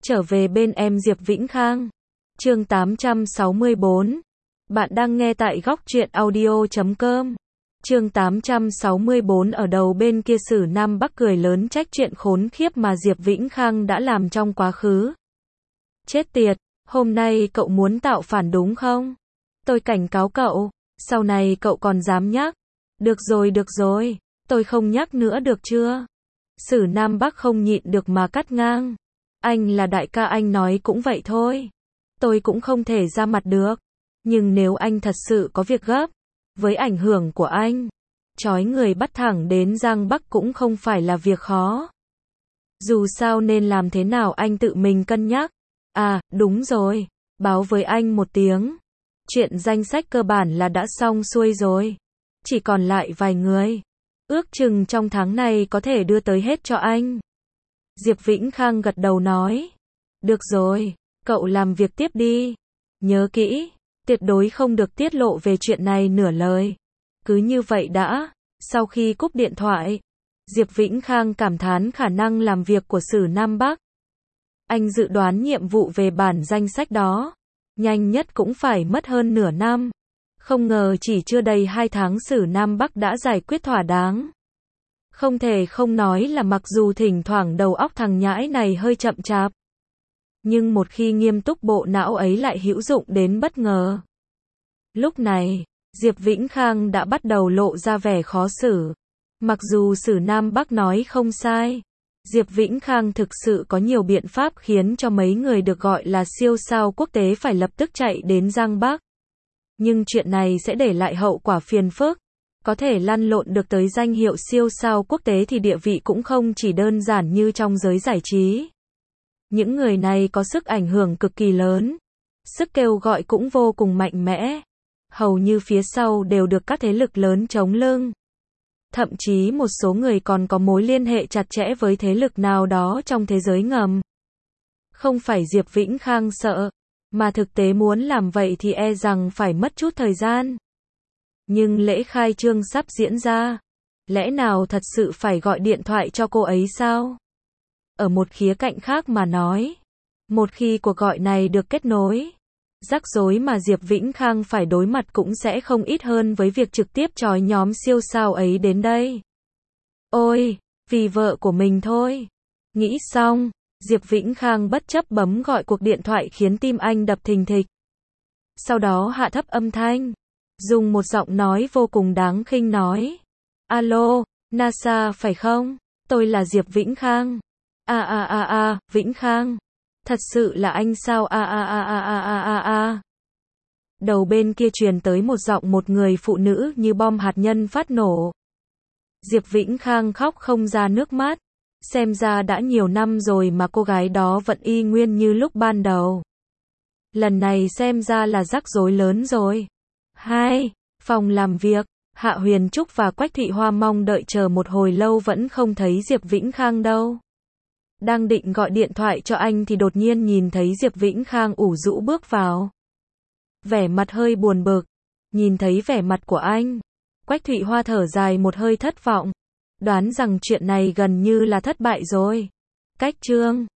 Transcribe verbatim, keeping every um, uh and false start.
Trở về bên em Diệp Vĩnh Khang. Chương tám trăm sáu mươi bốn. Bạn đang nghe tại góc truyện audio chấm com. Chương tám trăm sáu mươi bốn. Ở đầu bên kia Sử Nam Bắc cười lớn trách chuyện khốn khiếp mà Diệp Vĩnh Khang đã làm trong quá khứ. Chết tiệt, hôm nay cậu muốn tạo phản đúng không? Tôi cảnh cáo cậu, sau này cậu còn dám nhắc. Được rồi được rồi, tôi không nhắc nữa được chưa? Sử Nam Bắc không nhịn được mà cắt ngang. Anh là đại ca, anh nói cũng vậy thôi. Tôi cũng không thể ra mặt được. Nhưng nếu anh thật sự có việc gấp, với ảnh hưởng của anh, trói người bắt thẳng đến Giang Bắc cũng không phải là việc khó. Dù sao nên làm thế nào anh tự mình cân nhắc. À, đúng rồi, báo với anh một tiếng. Chuyện danh sách cơ bản là đã xong xuôi rồi. Chỉ còn lại vài người. Ước chừng trong tháng này có thể đưa tới hết cho anh. Diệp Vĩnh Khang gật đầu nói. Được rồi, cậu làm việc tiếp đi. Nhớ kỹ, tuyệt đối không được tiết lộ về chuyện này nửa lời. Cứ như vậy đã. Sau khi cúp điện thoại, Diệp Vĩnh Khang cảm thán khả năng làm việc của Sử Nam Bắc. Anh dự đoán nhiệm vụ về bản danh sách đó, nhanh nhất cũng phải mất hơn nửa năm. Không ngờ chỉ chưa đầy hai tháng Sử Nam Bắc đã giải quyết thỏa đáng. Không thể không nói là mặc dù thỉnh thoảng đầu óc thằng nhãi này hơi chậm chạp, nhưng một khi nghiêm túc bộ não ấy lại hữu dụng đến bất ngờ. Lúc này, Diệp Vĩnh Khang đã bắt đầu lộ ra vẻ khó xử. Mặc dù Sử Nam Bắc nói không sai, Diệp Vĩnh Khang thực sự có nhiều biện pháp khiến cho mấy người được gọi là siêu sao quốc tế phải lập tức chạy đến Giang Bắc. Nhưng chuyện này sẽ để lại hậu quả phiền phức. Có thể lăn lộn được tới danh hiệu siêu sao quốc tế thì địa vị cũng không chỉ đơn giản như trong giới giải trí. Những người này có sức ảnh hưởng cực kỳ lớn. Sức kêu gọi cũng vô cùng mạnh mẽ. Hầu như phía sau đều được các thế lực lớn chống lưng. Thậm chí một số người còn có mối liên hệ chặt chẽ với thế lực nào đó trong thế giới ngầm. Không phải Diệp Vĩnh Khang sợ, mà thực tế muốn làm vậy thì e rằng phải mất chút thời gian. Nhưng lễ khai trương sắp diễn ra, lẽ nào thật sự phải gọi điện thoại cho cô ấy sao? Ở một khía cạnh khác mà nói, một khi cuộc gọi này được kết nối, rắc rối mà Diệp Vĩnh Khang phải đối mặt cũng sẽ không ít hơn với việc trực tiếp trói nhóm siêu sao ấy đến đây. Ôi, vì vợ của mình thôi. Nghĩ xong, Diệp Vĩnh Khang bất chấp bấm gọi cuộc điện thoại khiến tim anh đập thình thịch. Sau đó hạ thấp âm thanh, dùng một giọng nói vô cùng đáng khinh nói. Alo, NASA phải không? Tôi là Diệp Vĩnh Khang. A a a a, Vĩnh Khang. Thật sự là anh sao? A a a a a a a a. Đầu bên kia truyền tới một giọng một người phụ nữ như bom hạt nhân phát nổ. Diệp Vĩnh Khang khóc không ra nước mắt. Xem ra đã nhiều năm rồi mà cô gái đó vẫn y nguyên như lúc ban đầu. Lần này xem ra là rắc rối lớn rồi. Hai, phòng làm việc, Hạ Huyền Trúc và Quách Thị Hoa mong đợi chờ một hồi lâu vẫn không thấy Diệp Vĩnh Khang đâu. Đang định gọi điện thoại cho anh thì đột nhiên nhìn thấy Diệp Vĩnh Khang ủ rũ bước vào. Vẻ mặt hơi buồn bực. Nhìn thấy vẻ mặt của anh, Quách Thị Hoa thở dài một hơi thất vọng. Đoán rằng chuyện này gần như là thất bại rồi. Cách chương